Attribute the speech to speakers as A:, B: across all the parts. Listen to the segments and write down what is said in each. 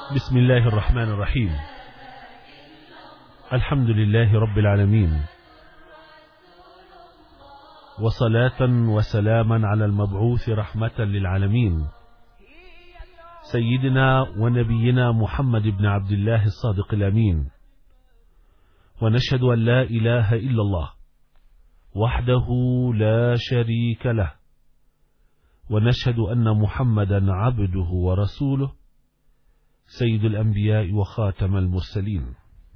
A: بسم الله الرحمن الرحيم. الحمد لله رب العالمين، وصلاة وسلاما على المبعوث رحمة للعالمين سيدنا ونبينا محمد بن عبد الله الصادق الأمين. ونشهد أن لا إله إلا الله وحده لا شريك له، ونشهد أن محمدا عبده ورسوله سيد الأنبياء وخاتم المرسلين.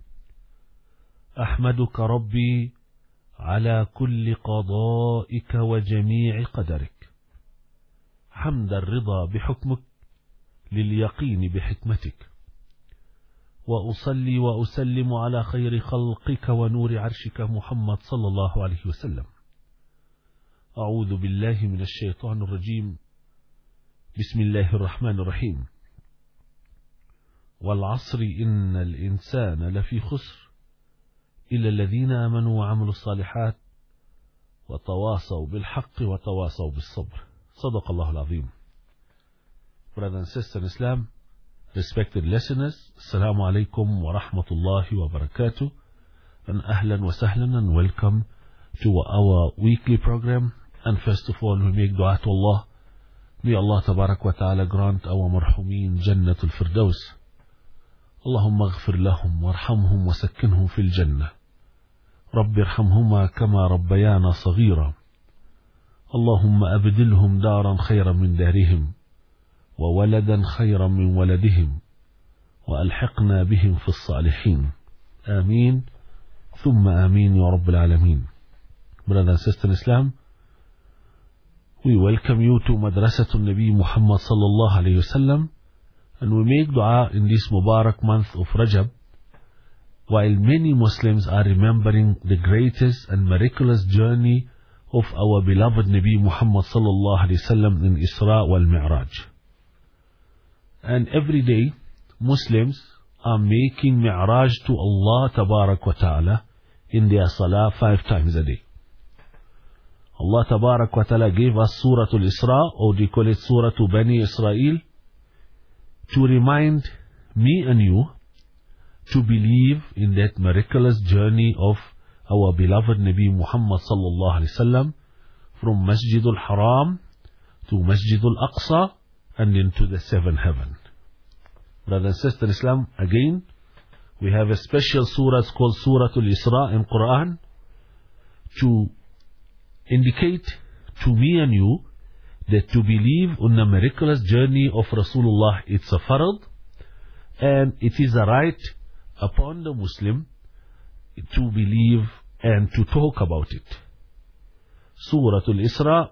A: أحمدك ربي على كل قضائك وجميع قدرك، حمد الرضا بحكمك لليقين بحكمتك، وأصلي وأسلم على خير خلقك ونور عرشك محمد صلى الله عليه وسلم. أعوذ بالله من الشيطان الرجيم. بسم الله الرحمن الرحيم. والعصر إن الإنسان لفي خسر إلا الذين آمنوا وعملوا الصالحات وتواصوا بالحق وتواصوا بالصبر. صدق الله العظيم. Brothers and sisters in Islam, respected listeners, Assalamu alaikum wa rahmatullahi wa barakatuh, and ahlan wa sahlan, and welcome to our weekly program. And first of all, we make dua to Allah. May Allah tabarak wa ta'ala grant our marhumin Jannatul Firdaus. اللهم اغفر لهم وارحمهم وسكنهم في الجنة، رب ارحمهما كما ربيانا صغيرا، اللهم أبدلهم دارا خيرا من دارهم وولدا خيرا من ولدهم وألحقنا بهم في الصالحين، آمين ثم آمين يا رب العالمين. Brothers and sisters in Islam, we welcome you to Madrasatul Nabi Muhammad sallallahu alayhi wa sallam. And we make dua in this Mubarak month of Rajab, while many Muslims are remembering the greatest and miraculous journey of our beloved Nabi Muhammad sallallahu alaihi wasallam in Isra wal Mi'raj. And every day Muslims are making Mi'raj to Allah Tabarak wa Ta'ala in their Salah 5 times a day. Allah Tabarak wa Ta'ala gave us Surah Al-Isra, or they call it Surah Bani Israel, to remind me and you to believe in that miraculous journey of our beloved Nabi Muhammad sallallahu alaihi wasallam from Masjidul Haram to Masjidul Aqsa and into the 7th heaven. Brothers and sisters in Islam, again we have a special surah called Suratul Isra in Quran to indicate to me and you that to believe in the miraculous journey of Rasulullah, it's a farad, and it is a right upon the Muslim to believe and to talk about it. Surah Al-Isra,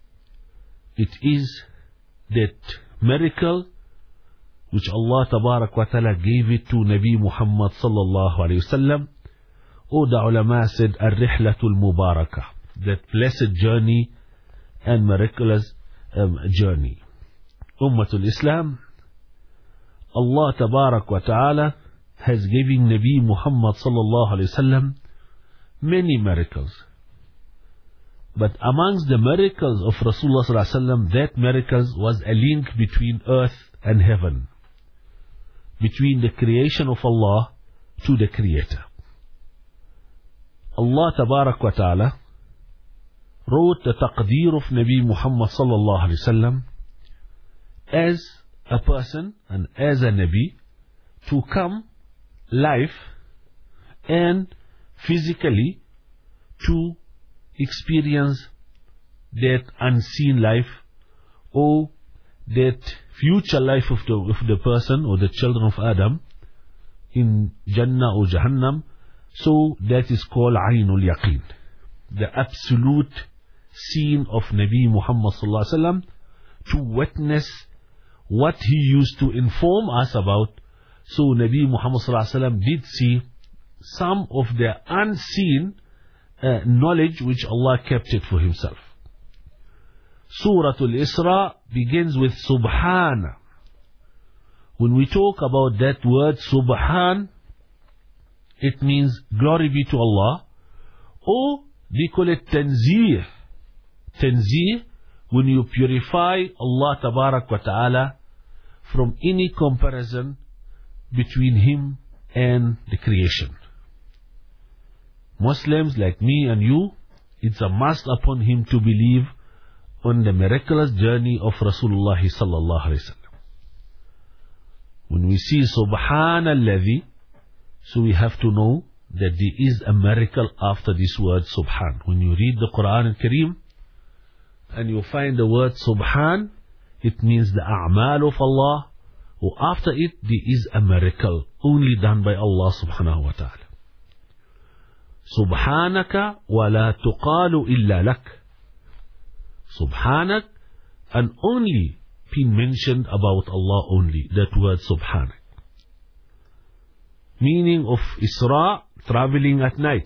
A: it is that miracle which Allah Tabarak wa Ta'ala gave it to Nabi Muhammad sallallahu alayhi wa sallam, or the ulama said, Ar-Rihlatul Mubarakah, that blessed journey and miraculous journey. Ummatul Islam, Allah Tabarak wa Ta'ala has given Nabi Muhammad sallallahu alayhi wasallam many miracles. But amongst the miracles of Rasulullah sallallahu alayhi wasallam, that miracles was a link between earth and heaven, between the creation of Allah to the Creator. Allah Tabarak wa Ta'ala wrote the taqdeer of Nabi Muhammad sallallahu alaihi wasallam as a person and as a Nabi to come live and physically to experience that unseen life or that future life of the person or the children of Adam in Jannah or Jahannam. So that is called Aynul Yaqeen, the absolute scene of Nabi Muhammad sallallahu alaihi wasallam, to witness what he used to inform us about. So Nabi Muhammad sallallahu alaihi wasallam did see some of the unseen knowledge which Allah kept it for himself. Surah Al-Isra begins with Subhana. When we talk about that word Subhan, it means glory be to Allah, or they call it Tanzih. Tanzih, when you purify Allah Tabarak wa Ta'ala from any comparison between him and the creation. Muslims like me and you, it's a must upon him to believe on the miraculous journey of Rasulullah sallallahu alaihi wasallam. When we see Subhanalladhi, so we have to know that there is a miracle after this word Subhan. When you read the Quran al-Kareem and you find the word Subhan, it means the a'mal of Allah, or after it there is a miracle only done by Allah subhanahu wa ta'ala. Subhanaka wa la tuqalu illa lak. Subhanak, and only been mentioned about Allah only, that word Subhanak. Meaning of Isra, traveling at night.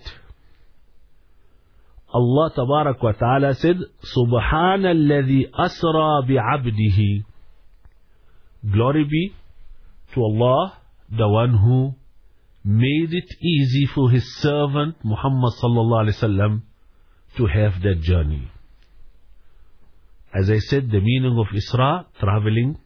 A: Allah tabarak wa ta'ala said, Subhanalladhi asra bi'abdihi. Glory be to Allah, the one who made it easy for his servant Muhammad sallallahu alaihi wasallam to have that journey. As I said, the meaning of Isra, traveling,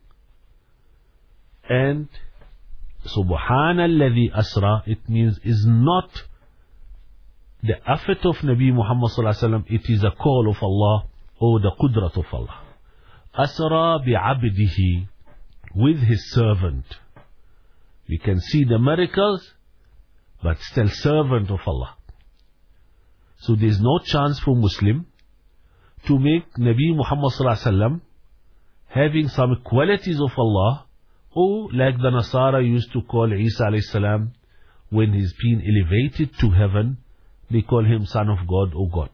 A: and Subhanalladhi asra, it means is not the effort of Nabi Muhammad sallallahu alaihi wasallam, it is a call of Allah or the qudrat of Allah. Asra bi'abdihi, with his servant. We can see the miracles, but still servant of Allah. So there is no chance for Muslim to make Nabi Muhammad sallallahu alaihi wasallam having some qualities of Allah, or like the Nasara used to call Isa alayhi salam, when he's been elevated to heaven, they call him son of God or God.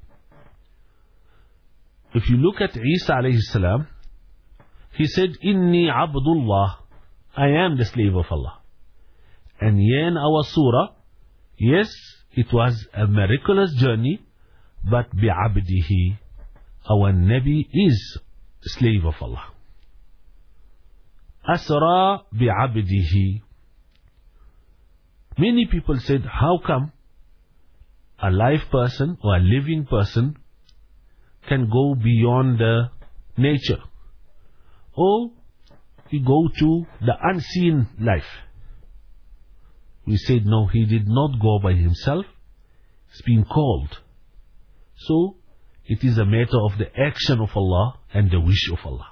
A: If you look at Isa alayhi salam, he said, Inni Abdullah, I am the slave of Allah. And here in our surah, yes, it was a miraculous journey, but bi'abdihi, our Nabi is slave of Allah. Asra bi'abdihi. Many people said, how come a live person or a living person can go beyond the nature? Or we go to the unseen life. We said, no, he did not go by himself. He's been called. So, it is a matter of the action of Allah and the wish of Allah.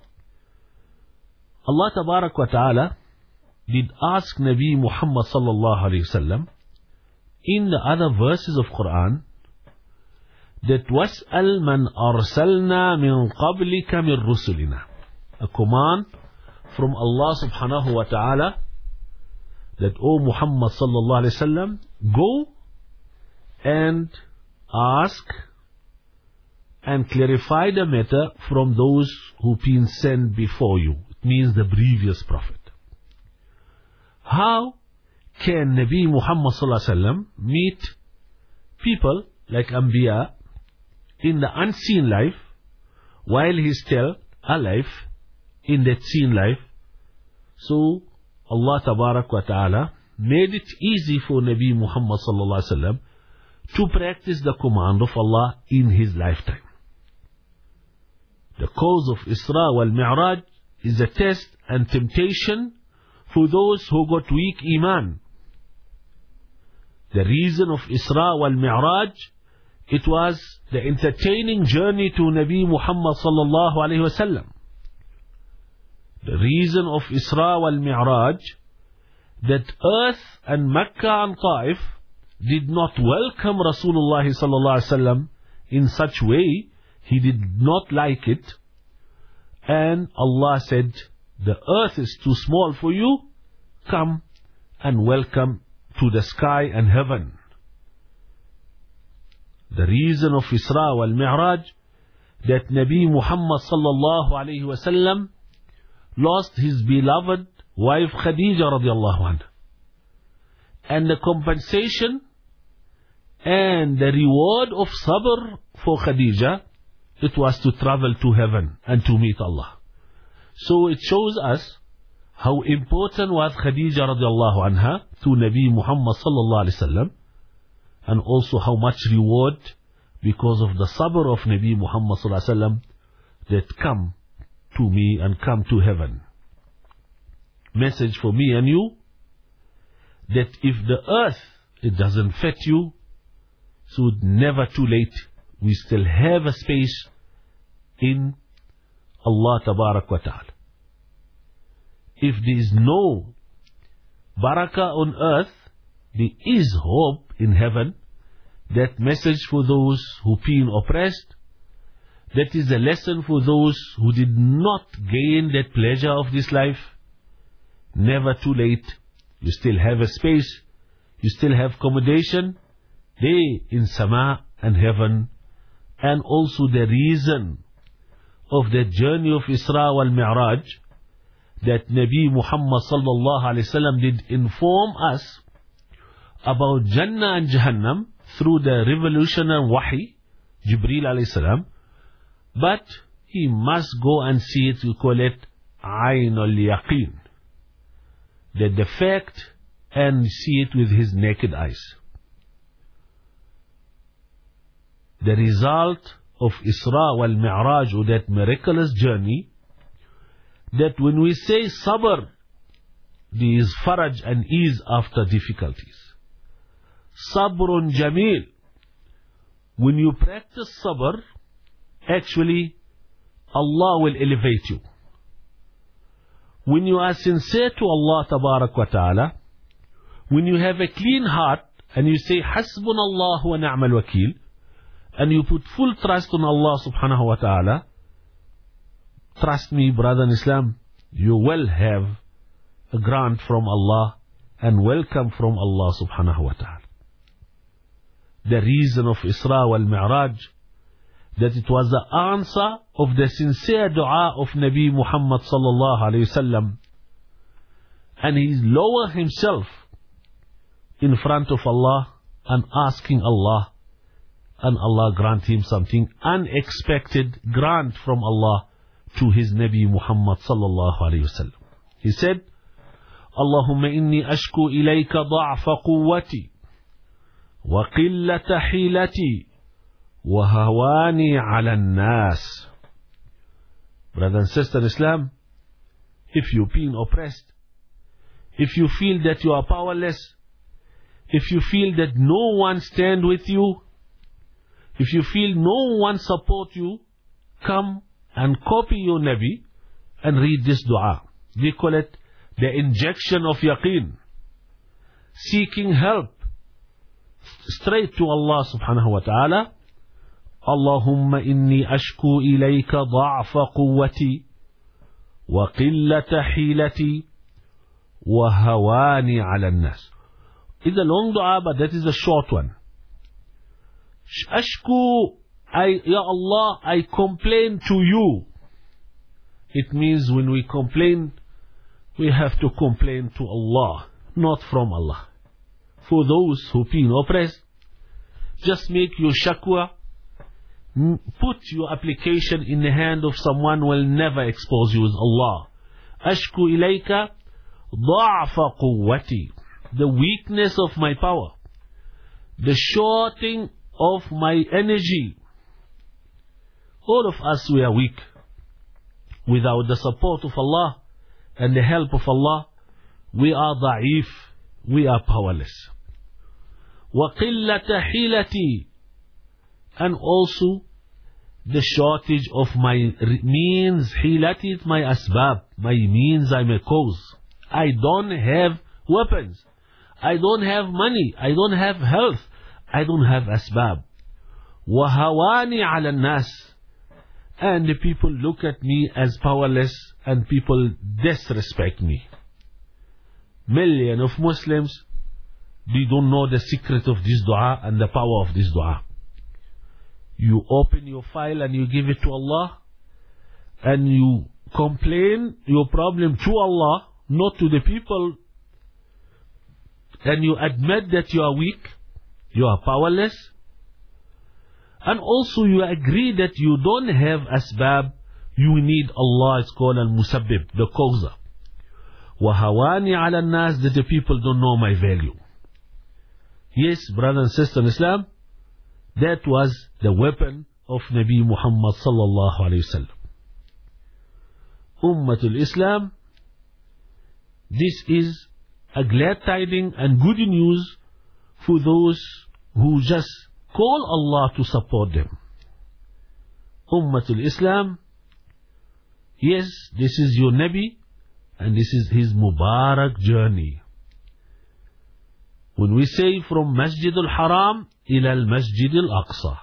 A: Allah Tabarak wa Ta'ala did ask Nabi Muhammad sallallahu alayhi wasallam in the other verses of Quran that وَاسْأَلْ مَنْ أَرْسَلْنَا مِنْ قَبْلِكَ مِنْ رُسُلِنَا. A command from Allah subhanahu wa ta'ala that, O Muhammad sallallahu alayhi wasallam, go and ask and clarify the matter from those who've been sent before you. It means the previous prophet. How can Nabi Muhammad sallallahu alaihi wasallam meet people like Anbiya in the unseen life while he's still alive in that seen life? So Allah Tabarak wa Ta'ala made it easy for Nabi Muhammad sallallahu alaihi wasallam to practice the command of Allah in his lifetime. The cause of Isra wal Mi'raj is a test and temptation for those who got weak iman. The reason of Isra wal Mi'raj, it was the entertaining journey to Nabi Muhammad sallallahu alaihi wasallam. The reason of Isra wal Mi'raj, that earth and Mecca and Taif did not welcome Rasulullah sallallahu alaihi wasallam in such way. He did not like it. And Allah said, the earth is too small for you. Come and welcome to the sky and heaven. The reason of Isra wal Mi'raj, that Nabi Muhammad sallallahu alayhi wasallam lost his beloved wife Khadija radiallahu anha. And the compensation and the reward of sabr for Khadija, it was to travel to heaven and to meet Allah. So it shows us how important was Khadija radiallahu anha to Nabi Muhammad sallallahu alaihi wasallam, and also how much reward because of the sabr of Nabi Muhammad sallallahu alaihi wasallam that come to me and come to heaven. Message for me and you, that if the earth, it doesn't fit you, so it's never too late. We still have a space in Allah Tabarak wa Ta'ala. If there is no barakah on earth, there is hope in heaven. That message for those who been oppressed. That is a lesson for those who did not gain that pleasure of this life. Never too late. You still have a space. You still have accommodation there in Sama and heaven. And also the reason of the journey of Isra wal Mi'raj, that Nabi Muhammad sallallahu alaihi wasallam did inform us about Jannah and Jahannam through the revolutionary Wahi, Jibreel alayhi salam. But he must go and see it. We call it Ayn al-Yaqeen. That the fact, and see it with his naked eyes. The result of Isra wal Mi'raj, or that miraculous journey, that when we say sabr, there is faraj and ease after difficulties. Sabrun jameel. When you practice sabr, actually Allah will elevate you. When you are sincere to Allah Tabarak wa Ta'ala, when you have a clean heart and you say Hasbunallah wa ni'mal wakeel, and you put full trust on Allah Subhanahu wa Ta'ala, trust me, brother in Islam, you will have a grant from Allah and welcome from Allah Subhanahu wa Ta'ala. The reason of Isra wal Mi'raj, that it was the answer of the sincere dua of Nabi Muhammad sallallahu alayhi wasallam, and he lowered himself in front of Allah and asking Allah, and Allah grant him something unexpected, grant from Allah to his Nabi Muhammad sallallahu alayhi wasallam. He said, Allahumma inni ashku ilayka da'fa quwwati wa qillata hilati wa hawani ala an-nas. Brother and sister in Islam, if you've been oppressed, if you feel that you are powerless, if you feel that no one stand with you, if you feel no one support you, come and copy your Nabi and read this dua. They call it the injection of yaqeen. Seeking help straight to Allah subhanahu wa ta'ala. Allahumma inni ashku ilayka da'fa quwwati wa qillata hilati wa hawani ala nas. It's a long dua, but that is a short one. Ashku, Ya Allah, I complain to you. It means when we complain, we have to complain to Allah, not from Allah. For those who been oppressed, just make your shakwa, put your application in the hand of someone who will never expose you with Allah. Ashku ilayka da'fa quwwati, the weakness of my power, the shorting of my energy. All of us, we are weak. Without the support of Allah and the help of Allah, we are da'if, we are powerless. وَقِلَّةَ حِيلَتِي, and also the shortage of my means. Hilati is my asbab, my means, I'm a cause. I don't have weapons, I don't have money, I don't have health, I don't have asbab. وَهَوَانِي عَلَى النَّاسِ, and the people look at me as powerless and people disrespect me. Millions of Muslims, they don't know the secret of this dua and the power of this dua. You open your file and you give it to Allah, and you complain your problem to Allah, not to the people, and you admit that you are weak, you are powerless, and also you agree that you don't have asbab, you need Allah. It's called al-musabbib, the causer. وَهَوَانِي عَلَى النَّاسِ, that the people don't know my value. Yes, brother and sister in Islam, that was the weapon of Nabi Muhammad sallallahu alayhi wa sallam. Ummatul Islam, this is a glad tiding and good news for those who just call Allah to support them. Ummatul Islam, yes, this is your Nabi and this is his Mubarak journey. When we say from Masjid al-Haram ila al-Masjid al-Aqsa.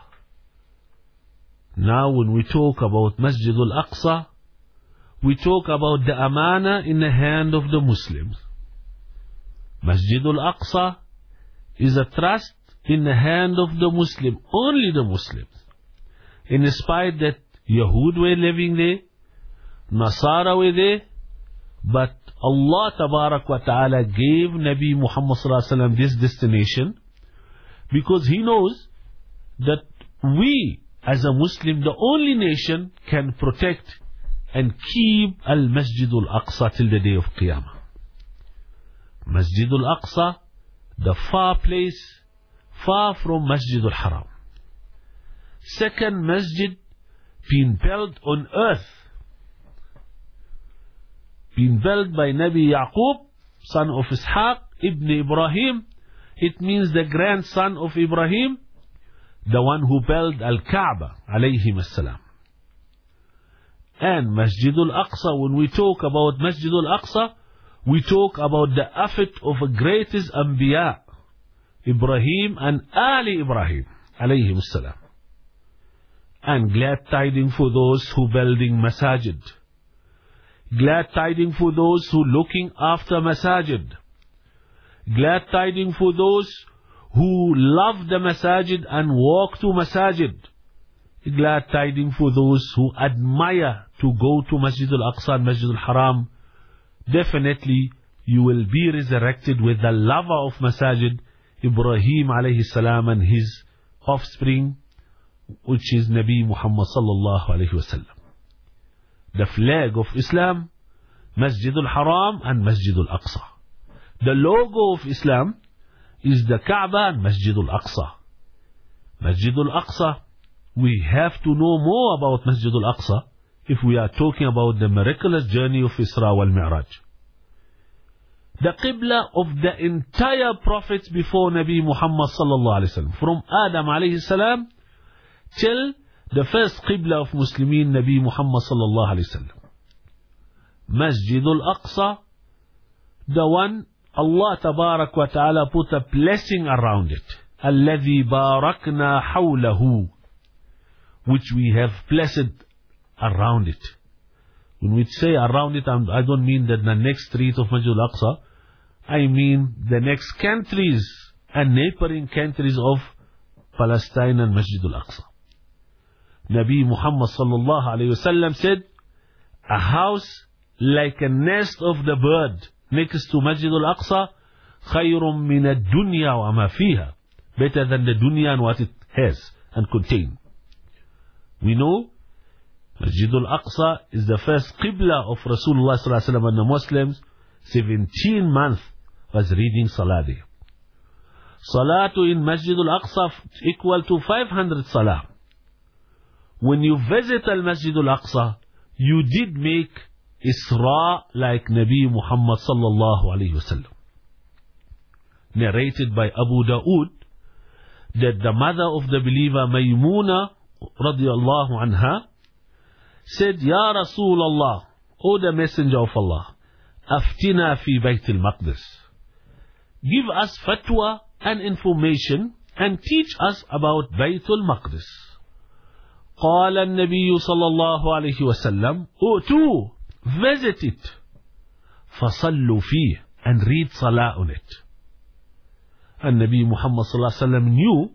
A: Now when we talk about Masjid al-Aqsa, we talk about the amana in the hand of the Muslims. Masjid al-Aqsa is a trust in the hand of the Muslim, only the Muslims. In spite that Yahud were living there, Nasara were there, but Allah Tabarak wa Ta'ala gave Nabi Muhammad Sallallahu Alaihi Wasallam this destination because He knows that we as a Muslim, the only nation, can protect and keep Al-Masjid Al-Aqsa till the day of Qiyamah. Masjid Al-Aqsa, the far place, far from Masjid Al-Haram. Second masjid being built on earth, being built by Nabi Yaqub, son of Ishaq, Ibn Ibrahim. It means the grandson of Ibrahim, the one who built Al-Kaaba, alayhim as-salam. And Masjid Al-Aqsa, when we talk about Masjid Al-Aqsa, we talk about the effort of the greatest Anbiya, Ibrahim and Ali Ibrahim, alayhim as-salam. And glad tidings for those who building masajid. Glad tidings for those who looking after masajid. Glad tidings for those who love the masajid and walk to masajid. Glad tidings for those who admire to go to Masjid al-Aqsa and Masjid al-Haram. Definitely you will be resurrected with the lover of masajid, Ibrahim alayhi salam, and his offspring, which is Nabi Muhammad sallallahu alayhi wasallam. The flag of Islam, Masjid al-Haram and Masjid al-Aqsa. The logo of Islam is the Kaaba and Masjid al-Aqsa. Masjid al-Aqsa, we have to know more about Masjid al-Aqsa if we are talking about the miraculous journey of Isra wal Mi'raj. The Qibla of the entire prophets before Nabi Muhammad sallallahu alayhi wasallam, from Adam alayhi salam till the first Qibla of Muslimin, Nabi Muhammad sallallahu alayhi wasallam. Masjid al-Aqsa, the one Allah Tabarak wa Ta'ala put a blessing around it. الَّذِي بَارَكْنَا حَوْلَهُ, which we have blessed around it. When we say around it, I don't mean that the next street of Masjid al-Aqsa. I mean the next countries and neighboring countries of Palestine and Masjid al-Aqsa. Nabi Muhammad sallallahu alayhi wasallam said, a house like a nest of the bird next to Masjid al-Aqsa, خَيْرٌ مِنَ الدُّنْيَا وَمَا فِيهَا, better than the dunya and what it has and contains. We know Masjid al-Aqsa is the first Qibla of Rasulullah sallallahu alaihi wasallam, and the Muslims 17 months was reading Salah there. Salatu in Masjid al-Aqsa equal to 500 Salah. When you visit al-Masjid al-Aqsa, you did make Isra like Nabi Muhammad sallallahu alayhi wasallam. Narrated by Abu Dawood that the mother of the believer Maymuna radiyallahu anha said, Ya Rasulullah, O the Messenger of Allah, Aftina fi Bayt al-Maqdis, give us fatwa and information and teach us about Bayt al-Maqdis. قال النبي صلى الله عليه وسلم, أُؤْتُوا, visit it, فَصَلُّوا فِيهِ, and read Salah on it. And Nabi Muhammad صلى الله عليه وسلم knew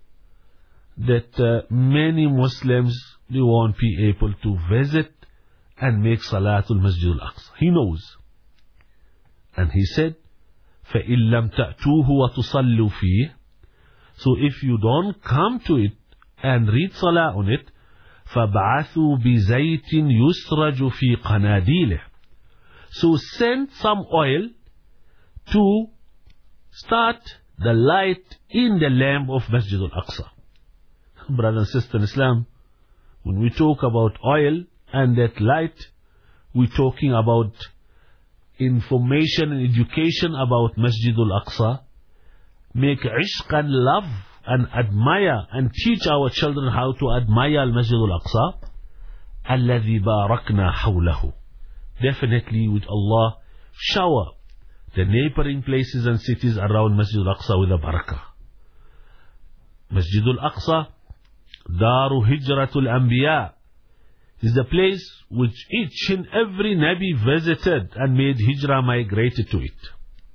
A: that many Muslims, they won't be able to visit and make Salatul Masjid al-Aqsa. He knows. And he said, فَإِن لَمْ تَأْتُوهُ وَتُصَلُّوا فِيهِ, so if you don't come to it and read Salah on it, فَبْعَثُوا بِزَيْتٍ يُسْرَجُ فِي قَنَادِيلِهِ, so send some oil to start the light in the lamp of Masjid al-Aqsa. Brothers and sisters in Islam, when we talk about oil and that light, we're talking about information and education about Masjid al-Aqsa, make ishq and love and admire and teach our children how to admire al-Masjid al-Aqsa, alladhi barakna hawlahu. Definitely with Allah shower the neighboring places and cities around Masjid al-Aqsa with a barakah. Masjid al-Aqsa, Daru Hijratul Anbiya, is the place which each and every Nabi visited and made hijrah, migrated to it.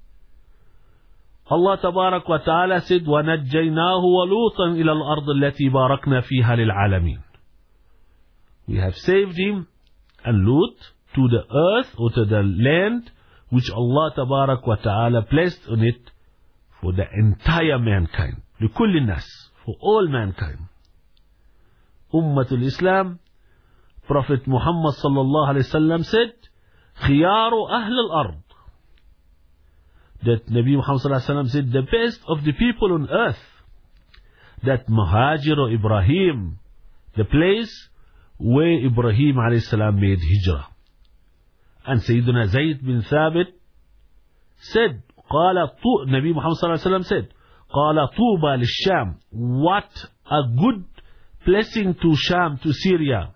A: Allah Tabarak wa Ta'ala said, وَنَجَّيْنَاهُ وَلُوطًا إِلَى الْأَرْضِ الَّتِي بَارَكْنَا فِيهَا لِلْعَالَمِينَ. We have saved him and Lut to the earth or to the land which Allah Tabarak wa Ta'ala placed on it for the entire mankind. لِكُلِّ النَّاسِ, for all mankind. Ummatul Islam, Prophet Muhammad sallallahu alayhi wasallam said, خِيَارُ أَهْلِ الْأَرْضِ, that Nabi Muhammad sallallahu alayhi wasallam said, the best of the people on earth, that Muhajir Ibrahim, the place where Ibrahim alayhi salam made hijrah. And Sayyidina Zayd bin Thabit said, Nabi Muhammad sallallahu alayhi wasallam said, قَالَ طُوبَى لِلشَّامِ, what a good blessing to Sham, to Syria.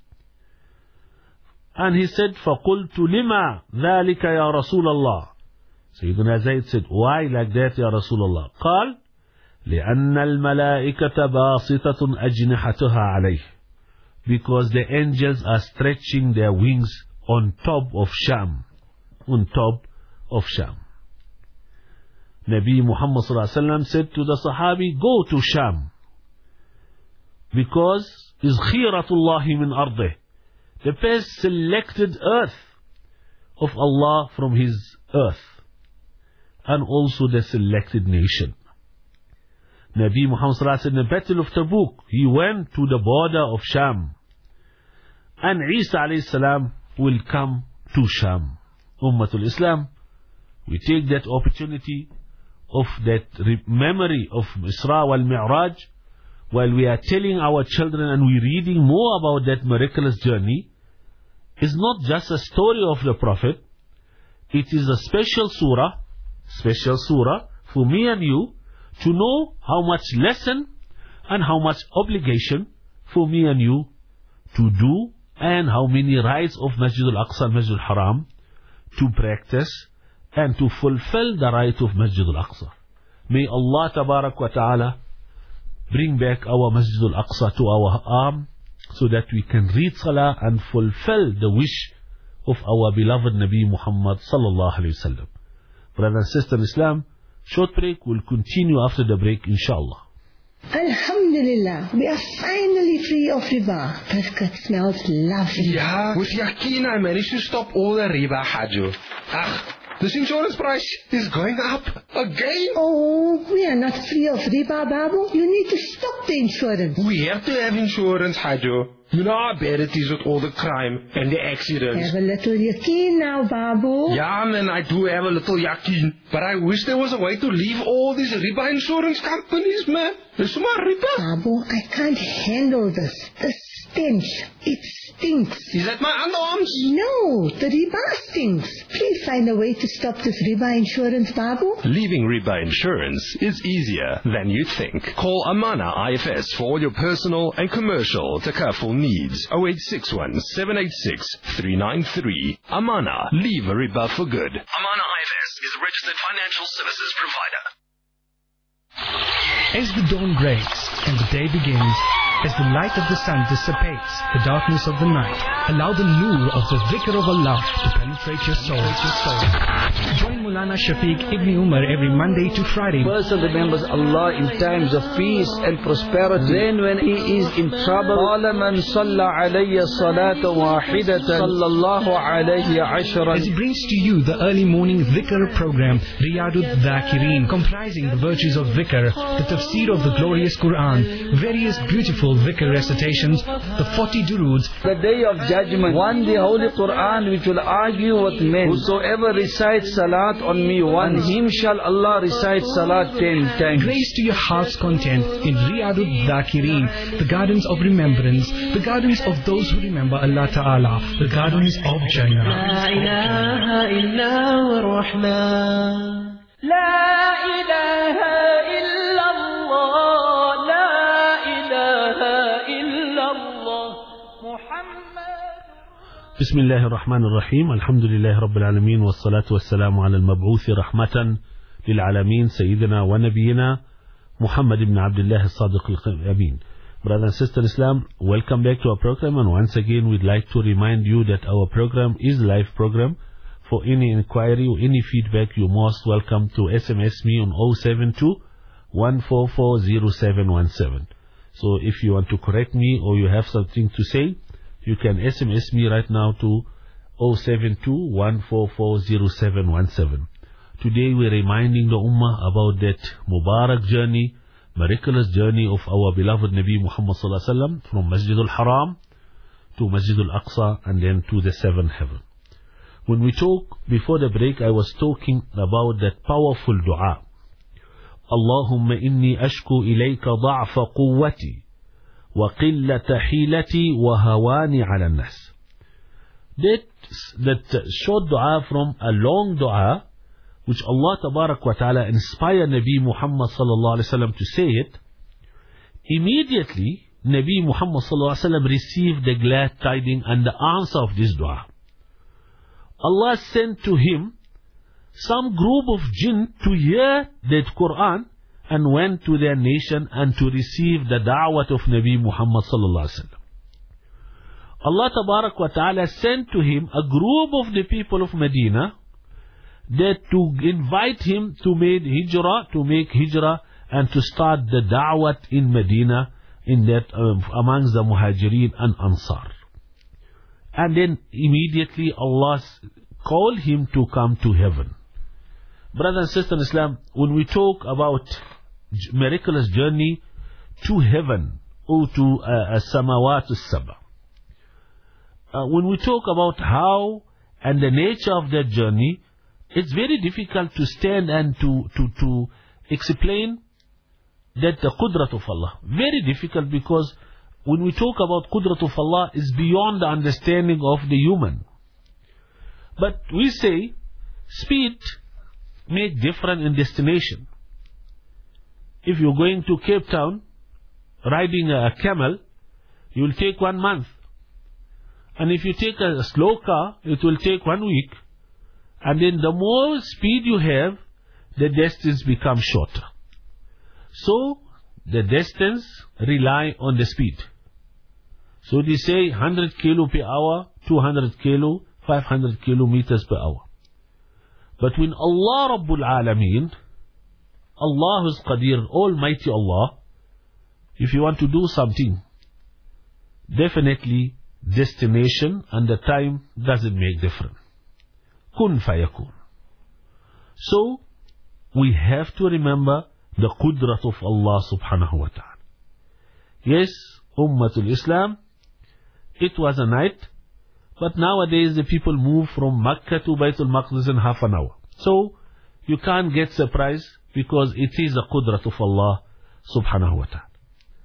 A: And he said, فَقُلْتُ لِمَا ذَلِكَ يَا رَسُولَ اللَّهِ. Sayyidina Zayd said, why like that ya Rasulullah? قال لأن الملائكة باسطة أجنحتها عليه, because the angels are stretching their wings on top of Sham, on top of Sham. Nabi Muhammad sallallahu alaihi wasallam said to the Sahabi, go to Sham, because is khiratullahi min ardih, the best selected earth of Allah from His earth, and also the selected nation. Nabi Muhammad sallallahu alaihi wasallam in the Battle of Tabuk, he went to the border of Sham, and Isa alayhi salam will come to Sham. Ummatul Islam, we take that opportunity of that memory of Isra wal Mi'raj, while we are telling our children and we reading more about that miraculous journey. Is not just a story of the Prophet, it is a special surah for me and you to know how much lesson and how much obligation for me and you to do, and how many rights of Masjid al-Aqsa, Masjid al-Haram to practice and to fulfill the right of Masjid al-Aqsa. May Allah Tabarak wa Ta'ala bring back our Masjid al-Aqsa to our arm, so that we can read Salah and fulfill the wish of our beloved Nabi Muhammad sallallahu alayhi wa sallam. Brothers and sisters in Islam, short break, will continue after the break inshallah.
B: Alhamdulillah, we are finally free of riba. Biscuit smells lovely.
C: Yeah, with Yaqeen I managed to stop all the riba, Hajjo. This insurance price is going up again.
B: Oh, we are not free of riba, Babu. You need to stop the insurance.
C: We have to have insurance, Hajjo. You know how bad it is with all the crime and the accidents.
B: Have a little yaqeen now, Babu.
C: Yeah, man, I do have a little yaqeen. But I wish there was a way to leave all these riba insurance companies, man. There's so much riba.
B: Babu, I can't handle this. The stench. It stinks.
C: Is that my underarms?
B: No, the riba stinks. Please find a way to stop this riba insurance, Babu.
D: Leaving riba insurance is easier than you think. Call Amana IFS for all your personal and commercial takaful needs. 0861 786 393. Amana, leave riba for good. Amana IFS is a registered financial services provider.
E: As the dawn breaks and the day begins, as the light of the sun dissipates the darkness of the night, allow the nur of the dhikr of Allah to penetrate your soul. Join Mulana Shafiq Ibn Umar every Monday to Friday.
F: Person remembers Allah in times of peace and prosperity. Then when he is in trouble, قَالَ مَنْ صَلَّى عَلَيَّ صَلَاةً وَاحِدَةً صَلَّى اللَّهُ عَلَيْهِ عَشْرًا.
E: As he brings to you the early morning dhikr program, Riyadud Dhakireen, comprising the virtues of dhikr, the tafsir of the glorious Quran, various beautiful beautiful dhikr recitations, the 40 duroods.
F: The day of judgment, one the Holy Quran which will argue with men. Whosoever recites salat on me once, on him shall Allah recite salat 10 times.
E: Grace to your heart's content in Riyadul Dhakirin, the gardens of remembrance, the gardens of those who remember Allah Ta'ala, the gardens of Jannah.
G: La ilaha illa ar-Rahman. La ilaha illa Allah. La ilaha illa Allah. Muhammad.
A: Bismillahir Rahmanir Rahim. Alhamdulillahi Rabbil Alameen. Wassalatu wassalamu ala al-mab'uthi rahmatan lil alameen. Sayyidina wa nabiyina Muhammad ibn Abdullah as-Sadiq al-Amin. Brothers and sisters in Islam, welcome back to our program, and once again we'd like to remind you that our program is a live program. For any inquiry or any feedback, you're most welcome to SMS me on 072-144-0717. So if you want to correct me or you have something to say, you can SMS me right now to 072-144-0717. Today we're reminding the Ummah about that Mubarak journey, miraculous journey of our beloved Nabi Muhammad sallallahu alaihi wasallam from Masjid al-Haram to Masjid al-Aqsa and then to the seventh heaven. When we talk before the break, I was talking about that powerful dua. Allahumma inni ashku ilayka da'fa quwwati wa qillata hilati wa hawani ala nas. That short dua from a long dua, which Allah Tabarak wa Ta'ala inspired Nabi Muhammad sallallahu alaihi wasallam to say it. Immediately, Nabi Muhammad sallallahu alaihi wasallam received the glad tidings and the answer of this dua. Allah sent to him some group of jinn to hear that Quran and went to their nation and to receive the da'wat of Nabi Muhammad sallallahu alaihi wasallam. Allah Tabarak wa Ta'ala sent to him a group of the people of Medina that to invite him to make hijrah and to start the da'wat in Medina, in that amongst the Muhajirin and Ansar. And then immediately Allah called him to come to heaven. Brothers and sisters in Islam, when we talk about miraculous journey to heaven or to Samawat as-Saba, when we talk about how and the nature of that journey, it's very difficult to stand and to explain that the Qudrat of Allah. Very difficult, because when we talk about Qudrat of Allah, it's beyond the understanding of the human. But we say speed make different in destination. If you're going to Cape Town riding a camel, you will take 1 month. And if you take a slow car, it will take 1 week. And then the more speed you have, the distance becomes shorter. So the distance rely on the speed. So they say 100 kilo per hour, 200 kilo, 500 kilometers per hour. But when Allah Rabbul Alameen, Allah is Qadir, Almighty Allah, if you want to do something, definitely destination and the time doesn't make difference. Kun fayakun. So we have to remember the Qudrat of Allah subhanahu wa ta'ala. Yes, Ummatul Islam, it was a night, but nowadays the people move from Makkah to Baytul Maqdis in half an hour. So you can't get surprised, because it is the Qudrat of Allah subhanahu wa ta'ala.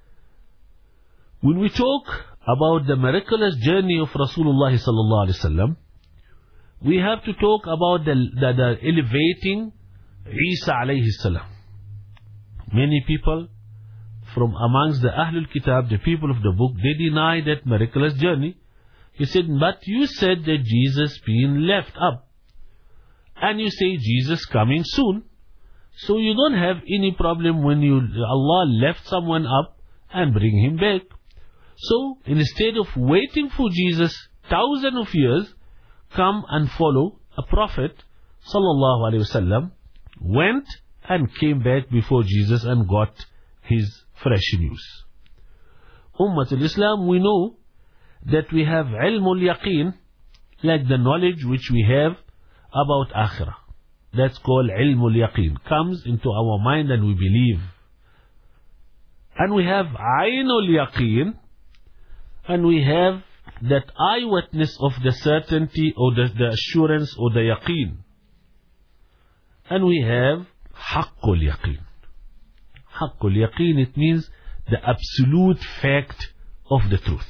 A: When we talk about the miraculous journey of Rasulullah sallallahu alaihi wasallam, we have to talk about the elevating Isa alayhi salam. Many people from amongst the Ahlul Kitab, the people of the book, they deny that miraculous journey. He said, but you said that Jesus being left up, and you say Jesus coming soon. So you don't have any problem when Allah left someone up and bring him back. So instead of waiting for Jesus thousands of years, come and follow a prophet sallallahu alaihi wasallam, went and came back before Jesus and got his fresh news. Ummatul Islam, we know that we have ilmul yaqeen, like the knowledge which we have about akhirah. That's called ilmul yaqeen. Comes into our mind and we believe. And we have Ainul Yaqeen, and we have that eyewitness of the certainty or the assurance or the Yaqeen. And we have Haqqul Yaqeen. Haqqul Yaqeen, it means the absolute fact of the truth.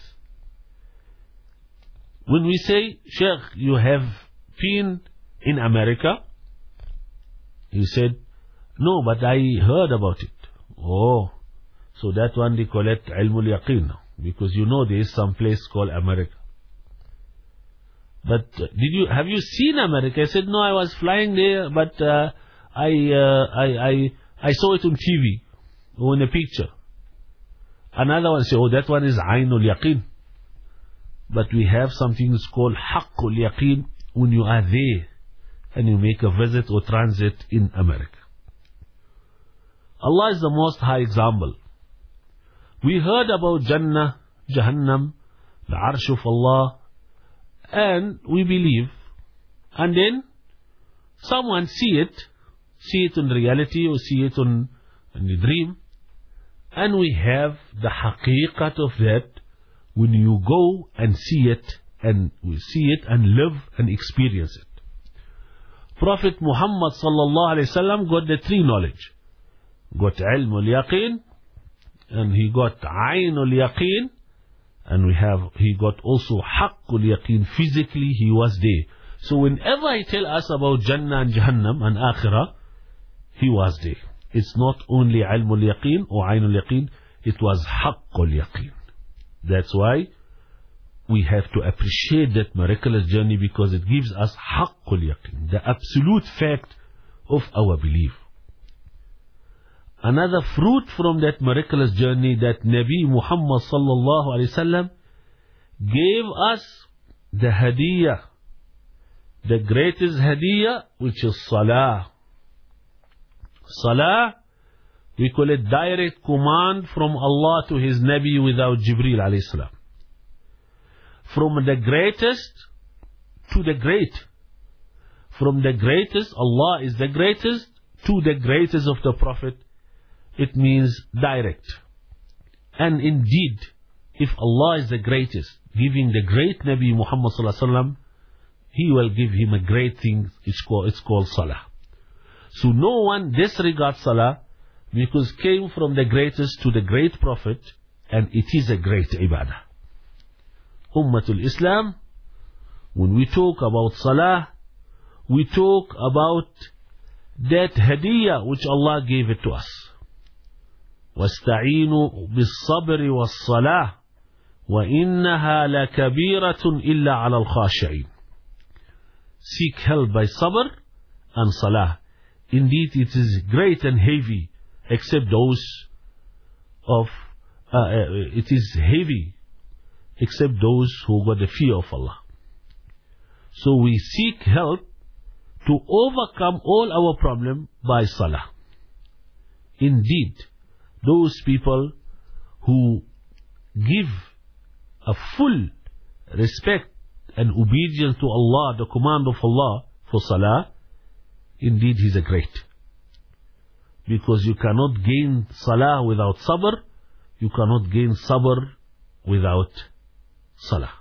A: When we say, Sheikh, you have been in America, he said, no, but I heard about it. Oh, so that one they call it Ilmul Yaqeen, because you know there is some place called America. But have you seen America? I said, no, I was flying there, but I saw it on TV or in a picture. Another one say, oh, that one is Ainul Yaqeen. But we have something that's called Haqqul Yaqeen when you are there and you make a visit or transit in America. Allah is the most high example. We heard about Jannah, Jahannam, the Arsh of Allah, and we believe. And then someone see it in reality or see it in the dream. And we have the haqiqat of that when you go and see it and live and experience it. Prophet Muhammad sallallahu alaihi wasallam got the three knowledge. Got ilmul yaqeen, and he got ainul yaqeen, and he got also haqqul yaqeen. Physically he was there. So whenever he tell us about Jannah and Jahannam and Akhirah, he was there. It's not only ilmul yaqeen or ainul yaqeen, it was haqqul yaqeen. That's why we have to appreciate that miraculous journey, because it gives us haqqul yaqeen, the absolute fact of our belief. Another fruit from that miraculous journey that Nabi Muhammad sallallahu alaihi wasallam gave us the hadiyah, the greatest hadiyah, which is salah. Salah, we call it direct command from Allah to His Nabi without Jibreel alayhi salam. From the greatest to the great. From the greatest, Allah is the greatest, to the greatest of the Prophet. It means direct. And indeed, if Allah is the greatest, giving the great Nabi Muhammad sallallahu alaihi wasallam, He will give him a great thing. It's called salah. So no one disregards salah, because it came from the greatest to the great Prophet, and it is a great ibadah. Ummatul Islam, when we talk about salah, we talk about that hadiyah which Allah gave it to us. وَاسْتَعِينُوا بِالصَّبْرِ وَالصَّلَاةِ وَإِنَّهَا لَكَبِيرَةٌ إِلَّا عَلَى الْخَاشِعِينَ. Seek help by sabr and salah. Indeed, it is great and heavy, except those who got the fear of Allah. So we seek help to overcome all our problem by salah. Indeed, those people who give a full respect and obedience to Allah, the command of Allah for salah, indeed He's a great. Because you cannot gain salah without sabr, you cannot gain sabr without salah.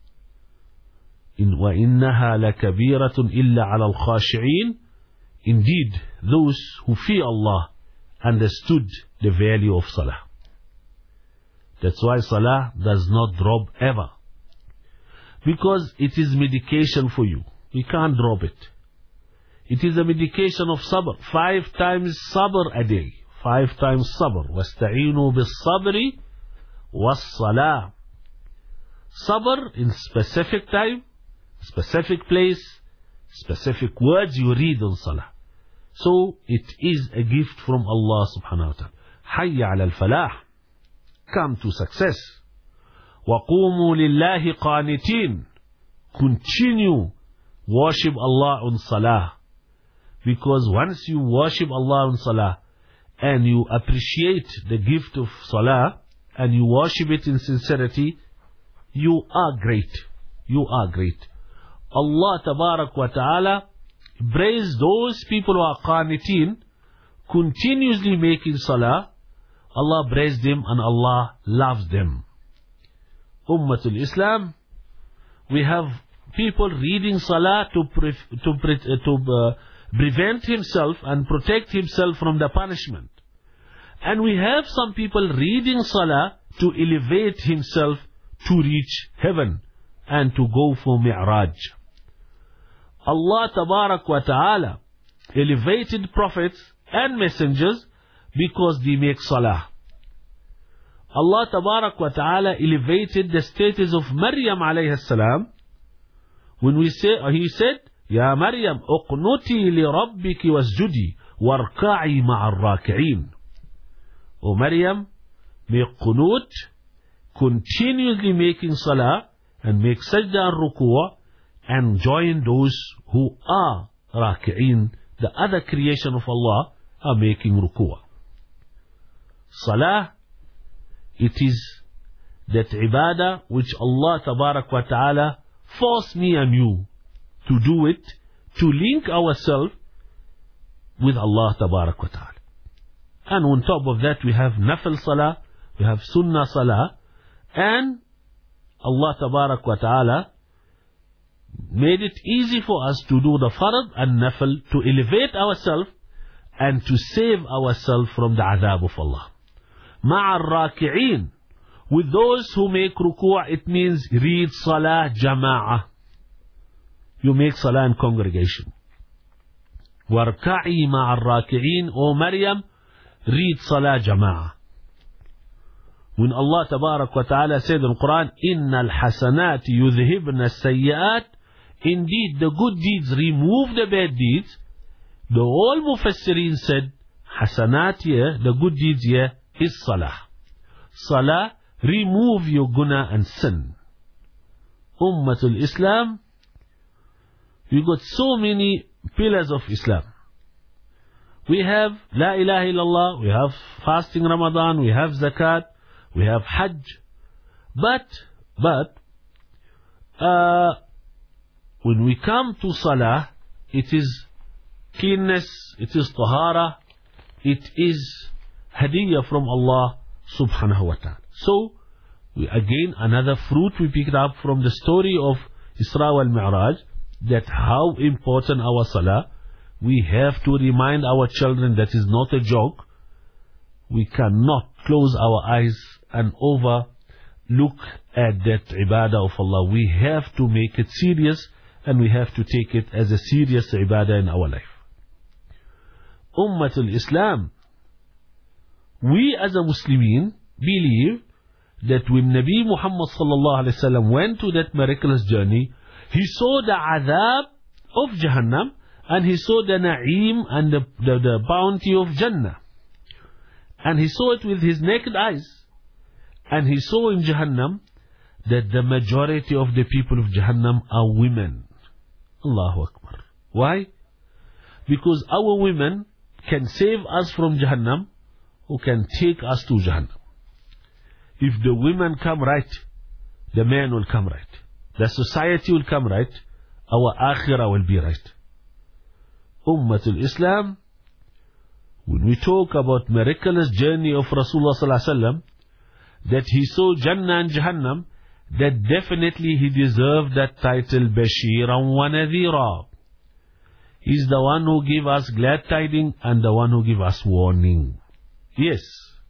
A: وَإِنَّهَا لَكَبِيرَةٌ إِلَّا عَلَى الْخَاشِعِينَ. Indeed, those who fear Allah understood the value of salah. That's why salah does not drop ever. Because it is medication for you. We can't drop it. It is a medication of sabr. 5 times sabr a day. 5 times sabr. وَاسْتَعِينُوا بِالصَّبْرِ وَالصَّلَاةِ. Sabr in specific time, specific place, specific words you read on salah. So it is a gift from Allah subhanahu wa ta'ala. Hayya ala al-falah. Come to success. وَقُومُوا لِلَّهِ قَانِتِينَ. Continue worship Allah on salah. Because once you worship Allah on salah and you appreciate the gift of salah and you worship it in sincerity, you are great. You are great. Allah tabarak wa ta'ala praise those people who are qanitin, continuously making salah, Allah praised them and Allah loves them. Ummatul Islam, we have people reading Salah to prevent himself and protect himself from the punishment. And we have some people reading Salah to elevate himself to reach heaven and to go for Mi'raj. Allah Tabarak wa Ta'ala elevated prophets and messengers because they make Salah. Allah Tabarak wa Ta'ala elevated the status of Maryam alayhi salam when he said, Ya Maryam, uqnuti li rabbiki wasjudi warka'i ma'ar raki'in. O Maryam, make qunut, continuously making salah and make sajda and ruku' and join those who are raki'in, the other creation of Allah, are making ruku'. Salah, it is that ibadah which Allah Tabarak wa Ta'ala force me and you to do it, to link ourselves with Allah Tabarak wa Ta'ala. And on top of that we have nafil salah, we have sunnah salah, and Allah Tabarak wa Ta'ala made it easy for us to do the farad and nafil, to elevate ourselves and to save ourselves from the adhab of Allah. Ma'ar raki'in, with those who make ruku', it means read salah jama'ah. You make salah in congregation. Warka'i ma'ar raki'in, O Maryam, read salah jama'ah. When Allah Tabarak wa Ta'ala said in the Quran, Innal hasanati yudhibna sayyi'at, indeed the good deeds remove the bad deeds, the whole Mufassirin said, hasanat here, the good deeds here, is salah. Salah, remove your guna and sin. Ummatul Islam, we got so many pillars of Islam. We have La ilaha illallah, we have fasting Ramadan, we have zakat, we have hajj. But when we come to salah, it is cleanness, it is tahara, it is hadiyah from Allah subhanahu wa ta'ala. So, again, another fruit we picked up from the story of Isra wal Mi'raj, that how important our salah. We have to remind our children that is not a joke. We cannot close our eyes and overlook at that ibadah of Allah. We have to make it serious, and we have to take it as a serious ibadah in our life. Ummatul Islam, we as a Muslimin believe that when Nabi Muhammad sallallahu alaihi wasallam went to that miraculous journey, he saw the adhab of Jahannam and he saw the na'im and the bounty of Jannah. And he saw it with his naked eyes. And he saw in Jahannam that the majority of the people of Jahannam are women. Allahu Akbar. Why? Because our women can save us from Jahannam, who can take us to Jahannam. If the women come right, the men will come right. The society will come right. Our akhirah will be right. Ummatul Islam, when we talk about miraculous journey of Rasulullah sallallahu alaihi wasallam, that he saw Jannah and Jahannam, that definitely he deserved that title, Bashiran wa Nadhira. He's the one who give us glad tidings and the one who give us warning. Yes,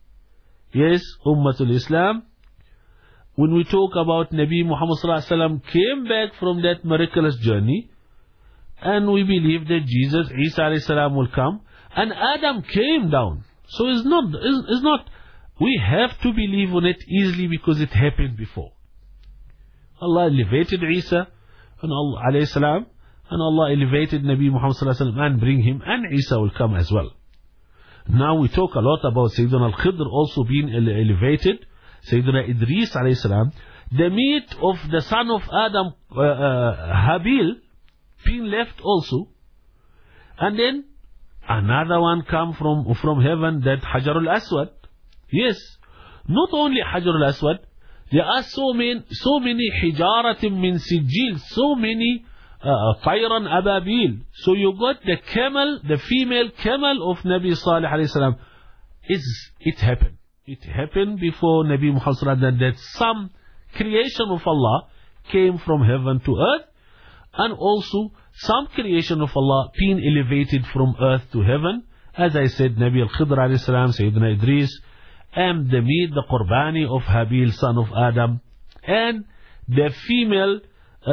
A: Ummatul Islam, when we talk about Nabi Muhammad sallallahu alaihi wasallam came back from that miraculous journey, and we believe that Jesus, Isa alayhi salam, will come, and Adam came down. So it's not, we have to believe on it easily because it happened before. Allah elevated Isa and Allah alayhi salam, and Allah elevated Nabi Muhammad sallallahu alaihi wasallam and bring him, and Isa will come as well. Now we talk a lot about Sayyidina al-Khidr also being elevated, Sayyidina Idris alayhi salam, the meat of the son of Adam, Habil, being left also, and then another one come from heaven, that Hajar al-Aswad. Yes, not only Hajar al-Aswad, there are so many hijaratim min sijil, so many tayran ababil. So you got the female camel of Nabi Salih alayhi salam. It happened. it happened before Nabi Muhammad sallallahu alaihi wasallam that some creation of Allah came from heaven to earth, and also some creation of Allah being elevated from earth to heaven. As I said, Nabi al-Khidr alayhi salam, Sayyidina Idris, and the meat, the Qurbani of Habil, son of Adam, and the female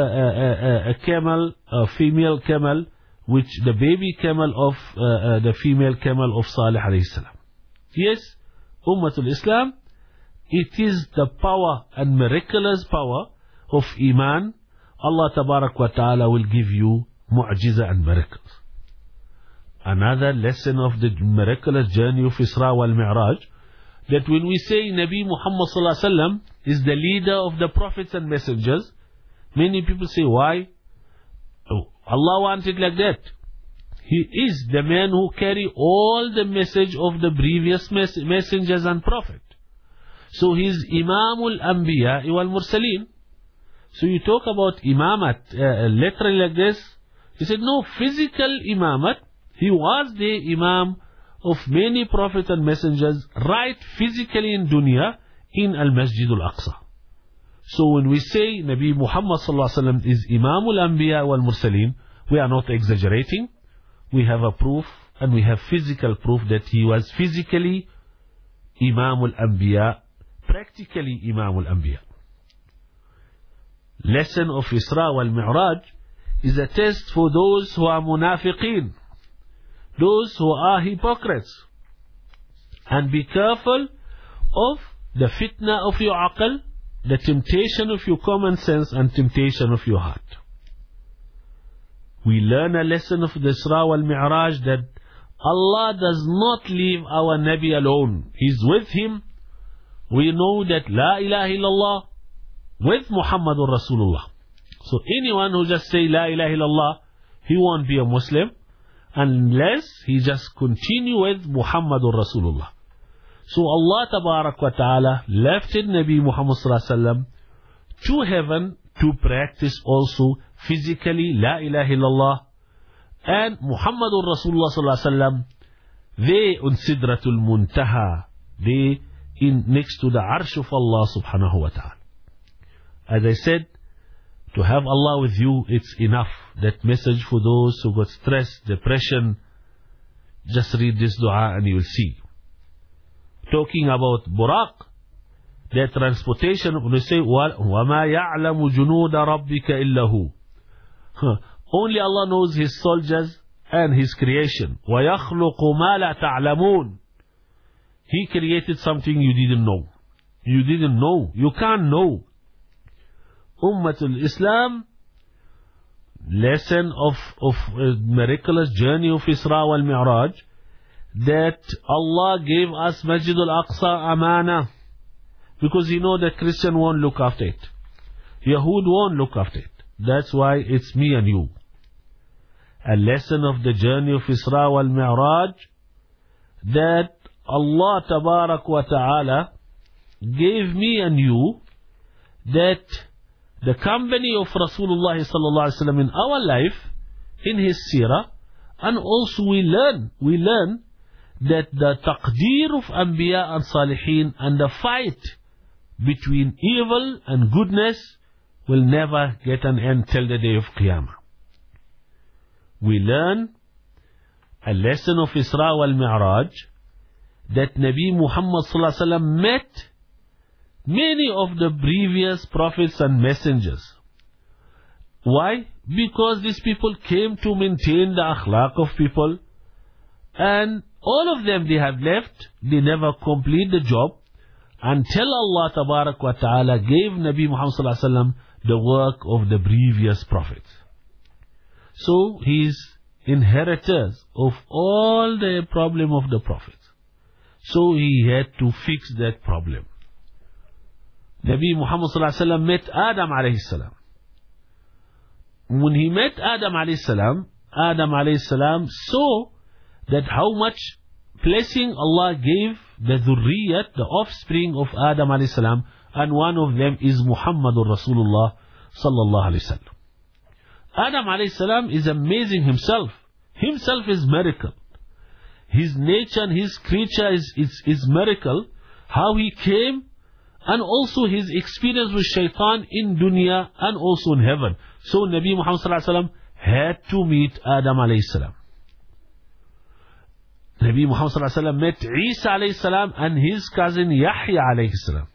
A: camel, which the baby camel of the female camel of Salih alayhi salam. Yes, Ummatul Islam, it is the power and miraculous power of Iman. Allah Tabarak wa Ta'ala will give you mu'jiza and miracles. Another lesson of the miraculous journey of Isra wal Mi'raj, that when we say Nabi Muhammad sallallahu alaihi wasallam is the leader of the prophets and messengers, many people say, why? Oh, Allah wanted like that. He is the man who carry all the message of the previous messengers and prophets. So he is Imamul Anbiya wal Mursaleen. So you talk about imamat literally like this. He said no, physical imamat. He was the imam of many prophets and messengers right physically in dunya in Al-Masjid Al-Aqsa. So when we say Nabi Muhammad sallallahu alaihi wasallam is Imamul Anbiya wal Mursaleen, we are not exaggerating. We have a proof, and we have physical proof that he was physically Imamul Anbiya, practically Imamul Anbiya. Lesson of Isra wal Mi'raj is a test for those who are munafiqeen, those who are hypocrites. And be careful of the fitna of your aql, the temptation of your common sense, and temptation of your heart. We learn a lesson of the Isra wal Mi'raj that Allah does not leave our Nabi alone. He's with him. We know that La ilaha illallah with Muhammadur Rasulullah. So anyone who just say La ilaha illallah, he won't be a Muslim unless he just continue with Muhammadur Rasulullah. So Allah Tabarak wa Ta'ala left Nabi Muhammad sallallahu alaihi wasallam to heaven to practice also physically La ilaha illallah, and Muhammadur Rasulullah sallallahu alaihi wasallam, they on Sidratul Muntaha, they in next to the Arsh of Allah subhanahu wa ta'ala. As I said, to have Allah with you, it's enough. That message for those who got stress, depression, just read this dua and you will see. Talking about Buraq, their transportation, we say, وَمَا يَعْلَمُ جُنُودَ رَبِّكَ إِلَّا هُ. Only Allah knows His soldiers and His creation. وَيَخْلُقُ مَا لَا تَعْلَمُونَ. He created something you didn't know. You didn't know. You can't know. Ummatul Islam, lesson of miraculous journey of Isra wal Mi'raj, that Allah gave us Masjid Al-Aqsa amana, because He know that Christian won't look after it, Yahud won't look after it. That's why it's me and you. A lesson of the journey of Isra wal Mi'raj, that Allah Tabarak wa Ta'ala gave me and you, that the company of Rasulullah sallallahu alaihi wasallam in our life, in his seerah, and also we learn that the taqdeer of Anbiya and Salihin and the fight between evil and goodness will never get an end till the day of Qiyamah. We learn a lesson of Isra wal Mi'raj, that Nabi Muhammad sallallahu alaihi wasallam met many of the previous prophets and messengers. Why? Because these people came to maintain the akhlaq of people, and all of them they have left, they never complete the job until Allah Tabarak wa Ta'ala gave Nabi Muhammad sallallahu alaihi wasallam the work of the previous prophets. So he is inheritors of all the problem of the prophets. So he had to fix that problem. Nabi Muhammad sallallahu alaihi wasallam met Adam alayhi salam. When he met Adam alayhi salam saw that how much blessing Allah gave the dhurriyat, the offspring of Adam alayhi salam, and one of them is Muhammadur Rasulullah sallallahu alayhi wasallam. Adam alayhi salam is amazing himself. Himself is miracle. His nature and his creature is miracle. how he came, and also his experience with shaitan in dunya and also in heaven. So Nabi Muhammad sallallahu alaihi wasallam had to meet Adam alayhi salam. Nabi Muhammad sallallahu alaihi wasallam met Isa alayhi salam and his cousin Yahya alayhi salam.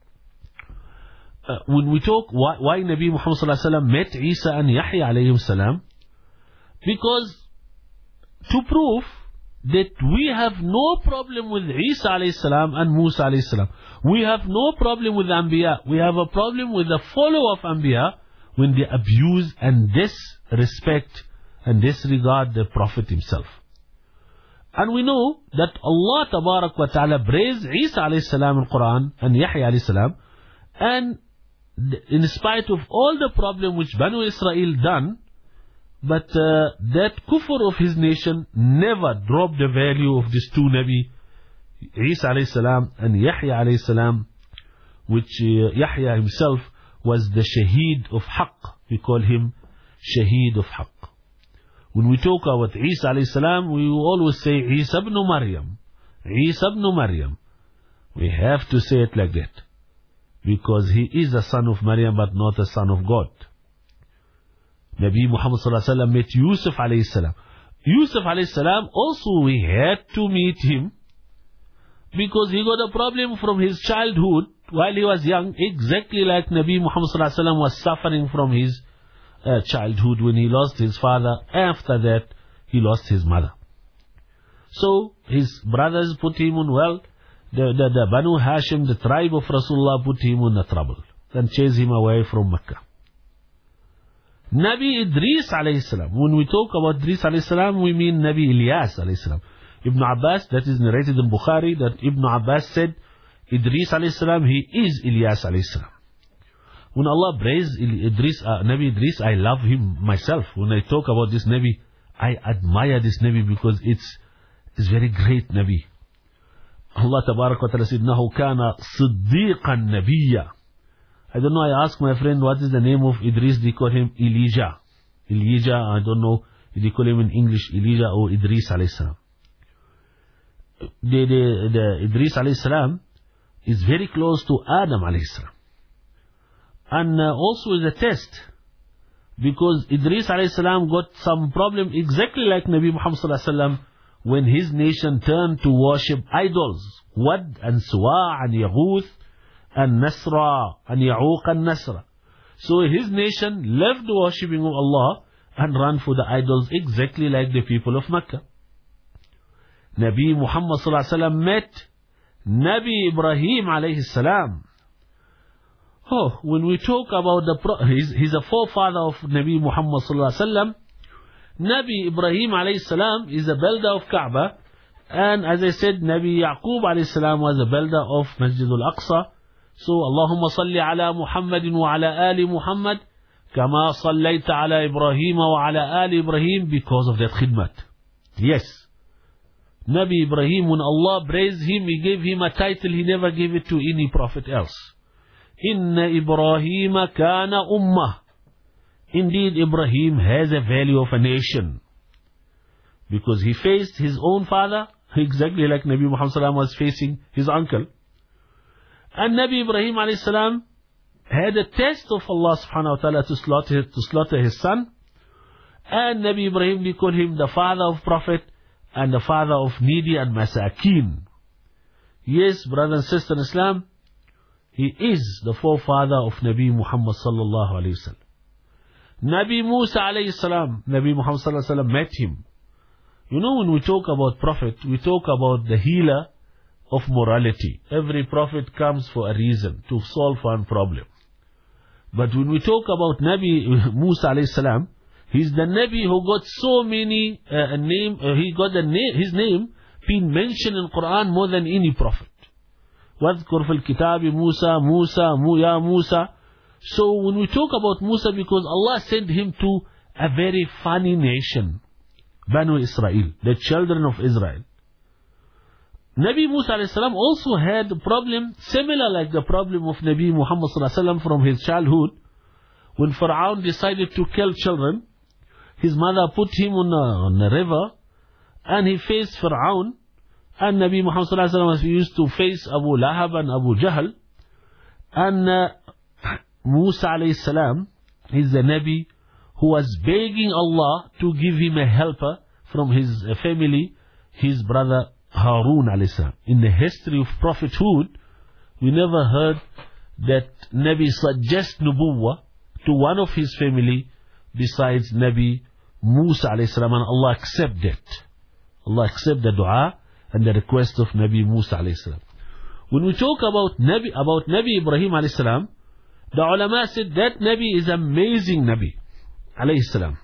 A: When we talk why Nabi Muhammad sallallahu alaihi wasallam met Isa and Yahya alayhi salam, because to prove that we have no problem with Isa alayhi salam and Musa alayhi salam. We have no problem with Anbiya. We have a problem with the follower of Anbiya when they abuse and disrespect and disregard the Prophet himself. And we know that Allah Tabarak wa Ta'ala praised Isa alayhi salam in Quran and Yahya alayhi salam, and in spite of all the problem which Banu Israel done, but that kufr of his nation never dropped the value of these two Nabi, Isa alayhi salam and Yahya alayhi salam, which Yahya himself was the Shaheed of Haqq. We call him Shaheed of Haqq. When we talk about Isa alayhi salam, we always say Isa ibn Maryam. Isa ibn Maryam. We have to say it like that, because he is a son of Maryam but not a son of God. Nabi Muhammad sallallahu alaihi wasallam met Yusuf alayhi salam. Yusuf alayhi salam also we had to meet him, because he got a problem from his childhood while he was young, exactly like Nabi Muhammad sallallahu alaihi wasallam was suffering from his childhood when he lost his father. After that, he lost his mother. So his brothers put him on, the Banu Hashim, the tribe of Rasulullah, put him in the trouble and chased him away from Mecca. Nabi Idris alayhi salam. When we talk about Idris alayhi salam, we mean Nabi Ilyas alayhi salam. Ibn Abbas, that is narrated in Bukhari, that Ibn Abbas said, Idris alayhi salam, he is Ilyas alayhi salam. When Allah praised Nabi Idris, I love him myself. When I talk about this Nabi, I admire this Nabi because it's very great Nabi. Allah Tabarak wa Ta'ala said, Nahu kana siddiqan nabiyya. I don't know, I asked my friend, what is the name of Idris? They call him Elijah. Elijah, I don't know, they call him in English Elijah or Idris alayhi salam. The Idris alayhi salam is very close to Adam alayhi salam. And also is a test, because Idris alayhi salam got some problem exactly like Nabi Muhammad sallallahu alaihi wasallam when his nation turned to worship idols, Wad and Suwa and Yaghuth and Nasra and Ya'uq and Nasra. So his nation left the worshipping of Allah and ran for the idols exactly like the people of Mecca. Nabi Muhammad sallallahu alaihi wasallam met Nabi Ibrahim alayhi salam. Oh, when we talk about he's a forefather of Nabi Muhammad sallallahu alaihi wasallam. Nabi Ibrahim alayhi salam is a builder of Kaaba, and as I said, Nabi Yaqub alayhi salam was a builder of Masjid al-Aqsa. So Allahumma salli ala Muhammadin wa ala ali Muhammad kama sallayta ala Ibrahim wa ala ali Ibrahim, because of that khidmat. Yes, Nabi Ibrahim, when Allah praised him, he gave him a title he never gave it to any prophet else. Inna Ibrahim kana ummah. Indeed, Ibrahim has a value of a nation, because he faced his own father exactly like Nabi Muhammad sallallahu was facing his uncle. And Nabi Ibrahim alayhi salam had a test of Allah subhanahu wa ta'ala to slaughter his son. And Nabi Ibrahim, we call him the father of prophet and the father of needy and masakin. Yes, brother and sister in Islam, he is the forefather of Nabi Muhammad sallallahu alayhi wa sallam. Nabi Musa alayhi salam, Nabi Muhammad sallallahu alayhi wa sallam met him. You know, when we talk about prophet, we talk about the healer of morality. Every prophet comes for a reason, to solve one problem. But when we talk about Nabi Musa alayhi salam, he's the Nabi who got so many his name being mentioned in Quran more than any prophet. وَاذْكُرْ فِي الْكِتَابِ مُوسَى يَا Musa. So when we talk about Musa, because Allah sent him to a very funny nation, Banu Israel, the children of Israel. Nabi Musa alayhi salam also had a problem similar like the problem of Nabi Muhammad sallallahu alaihi wasallam from his childhood. When Pharaoh decided to kill children, his mother put him on a river, and he faced Pharaoh, And Nabi Muhammad sallallahu alaihi wasallam used to face Abu Lahab and Abu Jahl. And Musa alayhi salam is the Nabi who was begging Allah to give him a helper from his family, his brother Harun alayhi salam. In the history of prophethood, we never heard that Nabi suggest nubuwwah to one of his family besides Nabi Musa alayhi salam, and Allah accept it. Allah accept the dua and the request of Nabi Musa alayhi salam. When we talk about Nabi Ibrahim alayhi salam, the ulama said that Nabi is amazing Nabi alayhi salam.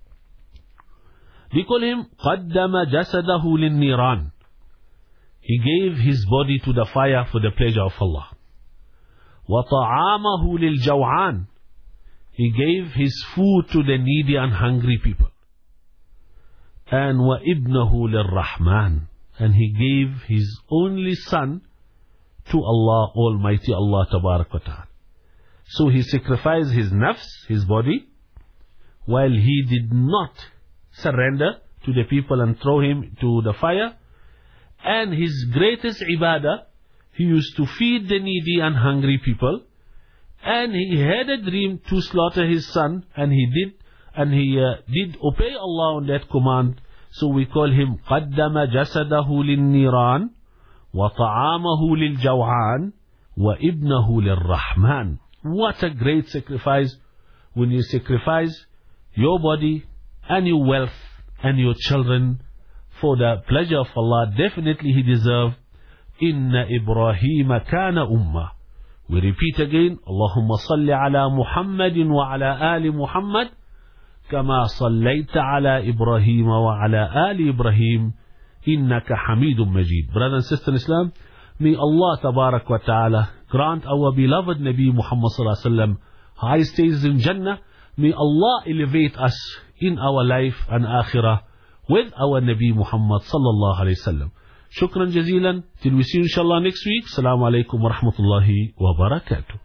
A: We call him قَدَّمَ جَسَدَهُ لِلنِّيرَانِ. He gave his body to the fire for the pleasure of Allah. وَطَعَامَهُ لِلْجَوْعَانِ. He gave his food to the needy and hungry people. And وَإِبْنَهُ لِلرَّحْمَنِ. And he gave his only son to Allah Almighty, Allah Tabarak wa Ta'ala. So he sacrificed his nafs, his body, while he did not surrender to the people and throw him to the fire. And his greatest ibadah, he used to feed the needy and hungry people. And he had a dream to slaughter his son, and he did obey Allah on that command. So we call him قَدَّمَ جَسَدَهُ لِلنِّيرَانِ وَطَعَامَهُ لِلْجَوْعَانِ وَإِبْنَهُ لِلرَّحْمَنِ. What a great sacrifice when you sacrifice your body and your wealth and your children for the pleasure of Allah. Definitely he deserves. Inna Ibrahim kana ummah. We repeat again, Allahumma salli ala Muhammadin wa ala ali Muhammad kama sallaita ala Ibrahim wa ala ali Ibrahim innaka Hamidun Majid. Brothers and sisters in Islam, may Allah Tabarak wa Ta'ala grant our beloved Nabi Muhammad sallallahu alaihi wasallam high stages in Jannah. May Allah elevate us in our life and akhirah with our Nabi Muhammad sallallahu alaihi wasallam. Shukran jazilan. Till we see you inshallah next week. Assalamu alaikum wa rahmatullahi wa barakatuh.